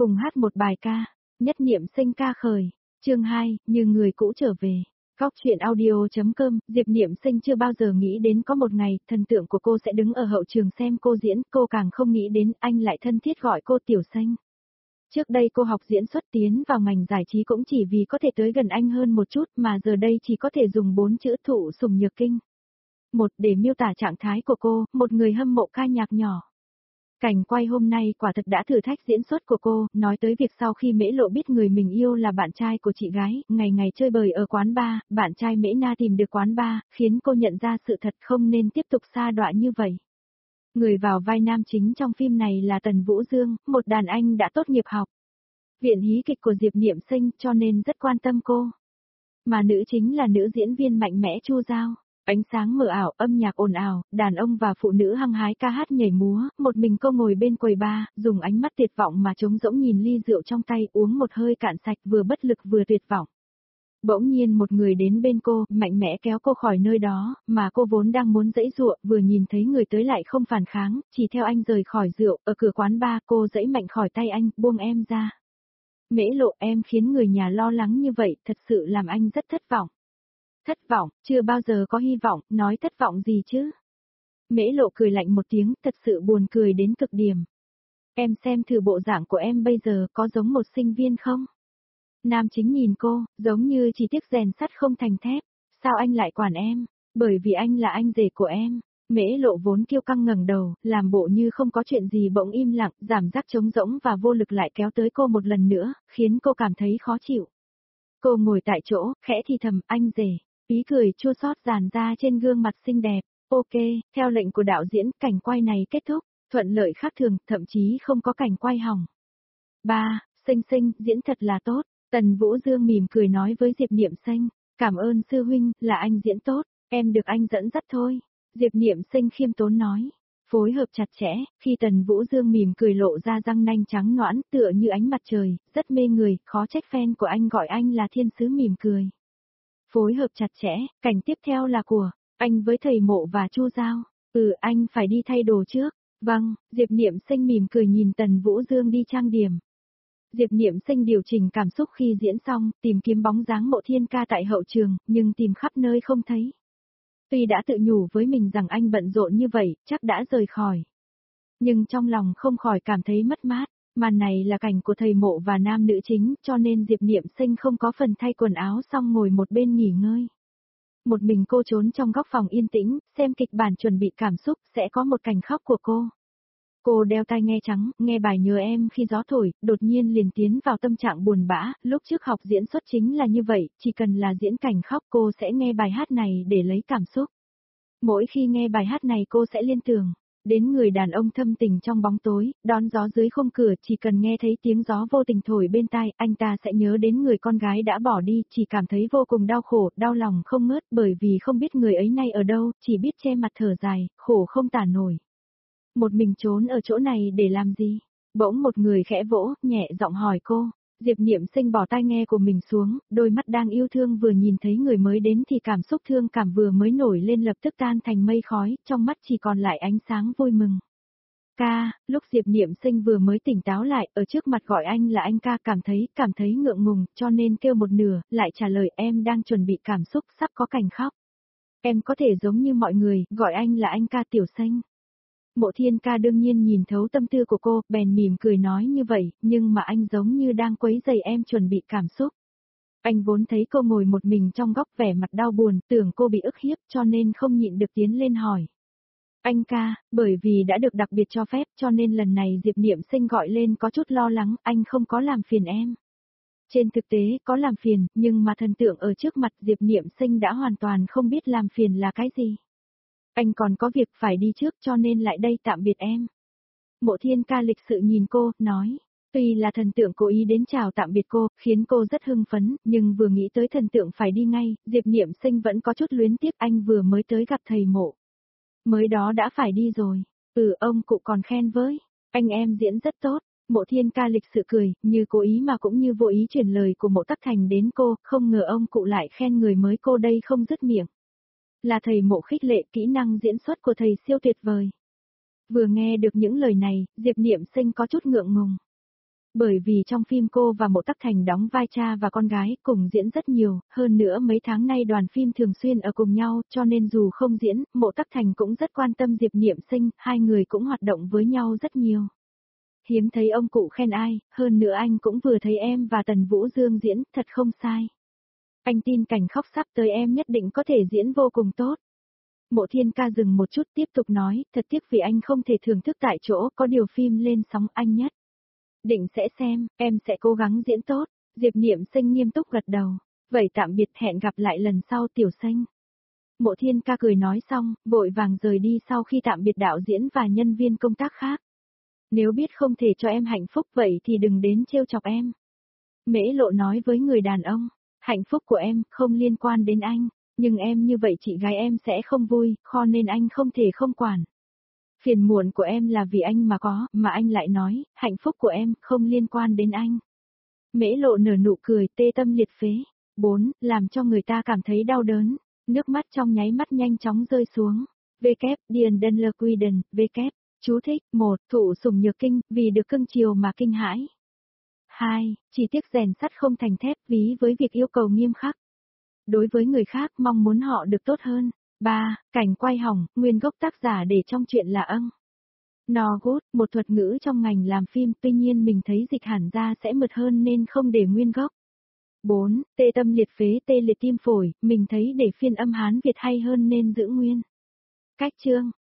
cùng hát một bài ca. Nhất Niệm Sinh ca khởi. Chương 2, như người cũ trở về. Góc chuyện audio.com, Diệp Niệm Sinh chưa bao giờ nghĩ đến có một ngày, thần tượng của cô sẽ đứng ở hậu trường xem cô diễn, cô càng không nghĩ đến anh lại thân thiết gọi cô Tiểu Xanh. Trước đây cô học diễn xuất tiến vào ngành giải trí cũng chỉ vì có thể tới gần anh hơn một chút mà giờ đây chỉ có thể dùng 4 chữ thụ sủng nhược kinh. Một để miêu tả trạng thái của cô, một người hâm mộ ca nhạc nhỏ. Cảnh quay hôm nay quả thực đã thử thách diễn xuất của cô, nói tới việc sau khi Mễ Lộ biết người mình yêu là bạn trai của chị gái, ngày ngày chơi bời ở quán bar, bạn trai Mễ Na tìm được quán bar, khiến cô nhận ra sự thật không nên tiếp tục sa đọa như vậy. Người vào vai nam chính trong phim này là Tần Vũ Dương, một đàn anh đã tốt nghiệp học viện hí kịch của Diệp Niệm Sinh cho nên rất quan tâm cô. Mà nữ chính là nữ diễn viên mạnh mẽ Chu Giao. Ánh sáng mờ ảo, âm nhạc ồn ào, đàn ông và phụ nữ hăng hái ca hát nhảy múa, một mình cô ngồi bên quầy bar, dùng ánh mắt tuyệt vọng mà trống rỗng nhìn ly rượu trong tay uống một hơi cạn sạch vừa bất lực vừa tuyệt vọng. Bỗng nhiên một người đến bên cô, mạnh mẽ kéo cô khỏi nơi đó, mà cô vốn đang muốn giãy giụa, vừa nhìn thấy người tới lại không phản kháng, chỉ theo anh rời khỏi rượu, ở cửa quán bar cô giãy mạnh khỏi tay anh, buông em ra. Mễ Lộ, em khiến người nhà lo lắng như vậy, thật sự làm anh rất thất vọng. Thất vọng, chưa bao giờ có hy vọng, nói thất vọng gì chứ? Mễ Lộ cười lạnh một tiếng, thật sự buồn cười đến cực điểm. Em xem thử bộ dạng của em bây giờ có giống một sinh viên không? Nam chính nhìn cô, giống như chỉ tiếc rèn sắt không thành thép. Sao anh lại quản em? Bởi vì anh là anh rể của em. Mễ Lộ vốn kiêu căng ngẩng đầu, làm bộ như không có chuyện gì bỗng im lặng, cảm giác trống rỗng và vô lực lại kéo tới cô một lần nữa, khiến cô cảm thấy khó chịu. Cô ngồi tại chỗ, khẽ thì thầm, anh rể. Ý cười chua xót dàn ra trên gương mặt xinh đẹp. Ok, theo lệnh của đạo diễn, cảnh quay này kết thúc, thuận lợi khác thường, thậm chí không có cảnh quay hỏng. 3. Sinh Sinh, diễn thật là tốt. Tần Vũ Dương mỉm cười nói với Diệp Niệm Sinh, cảm ơn sư huynh, là anh diễn tốt, em được anh dẫn dắt thôi. Diệp Niệm Sinh khiêm tốn nói, phối hợp chặt chẽ, khi Tần Vũ Dương mỉm cười lộ ra răng nanh trắng nõn tựa như ánh mặt trời, rất mê người, khó trách fan của anh gọi anh là thiên sứ mỉm cười. Phối hợp chặt chẽ, cảnh tiếp theo là của anh với thầy Mộ và Chu Giao. Anh phải đi thay đồ trước. Vâng, Diệp Niệm Sinh mỉm cười nhìn Tần Vũ Dương đi trang điểm. Diệp Niệm Sinh điều chỉnh cảm xúc khi diễn xong, tìm kiếm bóng dáng Mộ Thiên Ca tại hậu trường, nhưng tìm khắp nơi không thấy. Tuy đã tự nhủ với mình rằng anh bận rộn như vậy, chắc đã rời khỏi. Nhưng trong lòng không khỏi cảm thấy mất mát. Màn này là cảnh của thầy Mộ và nam nữ chính, cho nên Diệp Niệm Sinh không có phần thay quần áo xong ngồi một bên nghỉ ngơi. Một mình cô trốn trong góc phòng yên tĩnh, xem kịch bản chuẩn bị cảm xúc, sẽ có một cảnh khóc của cô. Cô đeo tai nghe trắng, nghe bài Nhớ Em khi gió thổi, đột nhiên liền tiến vào tâm trạng buồn bã, lúc trước học diễn xuất chính là như vậy, chỉ cần là diễn cảnh khóc cô sẽ nghe bài hát này để lấy cảm xúc. Mỗi khi nghe bài hát này cô sẽ liên tưởng đến người đàn ông thâm tình trong bóng tối, đón gió dưới khung cửa, chỉ cần nghe thấy tiếng gió vô tình thổi bên tai, anh ta sẽ nhớ đến người con gái đã bỏ đi, chỉ cảm thấy vô cùng đau khổ, đau lòng không ngớt bởi vì không biết người ấy nay ở đâu, chỉ biết che mặt thở dài, khổ không tả nổi. Một mình trốn ở chỗ này để làm gì? Bỗng một người khẽ vỗ, nhẹ giọng hỏi cô. Diệp Niệm Sinh bỏ tai nghe của mình xuống, đôi mắt đang yêu thương vừa nhìn thấy người mới đến thì cảm xúc thương cảm vừa mới nổi lên lập tức tan thành mây khói, trong mắt chỉ còn lại ánh sáng vui mừng. Ca, lúc Diệp Niệm Sinh vừa mới tỉnh táo lại, ở trước mặt gọi anh là anh ca, cảm thấy ngượng ngùng, cho nên kêu một nửa, lại trả lời em đang chuẩn bị cảm xúc, sắp có cảnh khóc. Em có thể giống như mọi người, gọi anh là anh ca Tiểu Xanh. Mộ Thiên Ca đương nhiên nhìn thấu tâm tư của cô, bèn mỉm cười nói như vậy, nhưng mà anh giống như đang quấy rầy em chuẩn bị cảm xúc. Anh vốn thấy cô ngồi một mình trong góc vẻ mặt đau buồn, tưởng cô bị ức hiếp cho nên không nhịn được tiến lên hỏi. Anh ca, bởi vì đã được đặc biệt cho phép cho nên lần này Diệp Niệm Sinh gọi lên có chút lo lắng, anh không có làm phiền em. Trên thực tế có làm phiền, nhưng mà thần tượng ở trước mặt Diệp Niệm Sinh đã hoàn toàn không biết làm phiền là cái gì. Anh còn có việc phải đi trước cho nên lại đây tạm biệt em. Mộ Thiên Ca lịch sự nhìn cô, nói. Tuy là thần tượng cố ý đến chào tạm biệt cô, khiến cô rất hưng phấn, nhưng vừa nghĩ tới thần tượng phải đi ngay, Diệp Niệm Sinh vẫn có chút luyến tiếc anh vừa mới tới gặp thầy Mộ. Mới đó đã phải đi rồi. Ông cụ còn khen với. Anh em diễn rất tốt. Mộ Thiên Ca lịch sự cười, như cố ý mà cũng như vô ý chuyển lời của Mộ Tắc Thành đến cô, không ngờ ông cụ lại khen người mới cô đây không dứt miệng. Là thầy Mộ khích lệ kỹ năng diễn xuất của thầy siêu tuyệt vời. Vừa nghe được những lời này, Diệp Niệm Sinh có chút ngượng ngùng. Bởi vì trong phim cô và Mộ Tắc Thành đóng vai cha và con gái cùng diễn rất nhiều, hơn nữa mấy tháng nay đoàn phim thường xuyên ở cùng nhau, cho nên dù không diễn, Mộ Tắc Thành cũng rất quan tâm Diệp Niệm Sinh, hai người cũng hoạt động với nhau rất nhiều. Hiếm thấy ông cụ khen ai, hơn nữa anh cũng vừa thấy em và Tần Vũ Dương diễn, thật không sai. Anh tin cảnh khóc sắp tới em nhất định có thể diễn vô cùng tốt. Mộ Thiên Ca dừng một chút tiếp tục nói, thật tiếc vì anh không thể thưởng thức tại chỗ, có điều phim lên sóng anh nhất. Định sẽ xem, em sẽ cố gắng diễn tốt. Diệp Niệm Sinh nghiêm túc gật đầu. Vậy tạm biệt, hẹn gặp lại lần sau Tiểu Sinh. Mộ Thiên Ca cười nói xong, vội vàng rời đi sau khi tạm biệt đạo diễn và nhân viên công tác khác. Nếu biết không thể cho em hạnh phúc vậy thì đừng đến trêu chọc em. Mễ Lộ nói với người đàn ông, hạnh phúc của em không liên quan đến anh, nhưng em như vậy chị gái em sẽ không vui, cho nên anh không thể không quản. Phiền muộn của em là vì anh mà có, mà anh lại nói, hạnh phúc của em không liên quan đến anh. Mễ Lộ nở nụ cười tê tâm liệt phế. 4. Làm cho người ta cảm thấy đau đớn. Nước mắt trong nháy mắt nhanh chóng rơi xuống. Điền Đơn Lơ Quy Đần, Chú thích, 1. Thụ sủng nhược kinh, vì được cưng chiều mà kinh hãi. 2. Chỉ tiếc rèn sắt không thành thép, ví với việc yêu cầu nghiêm khắc. Đối với người khác mong muốn họ được tốt hơn. 3. Cảnh quay hỏng, nguyên gốc tác giả để trong chuyện là No good, một thuật ngữ trong ngành làm phim, tuy nhiên mình thấy dịch hẳn ra sẽ mượt hơn nên không để nguyên gốc. 4. Tê tâm liệt phế, tê liệt tim phổi, mình thấy để phiên âm Hán Việt hay hơn nên giữ nguyên. Cách chương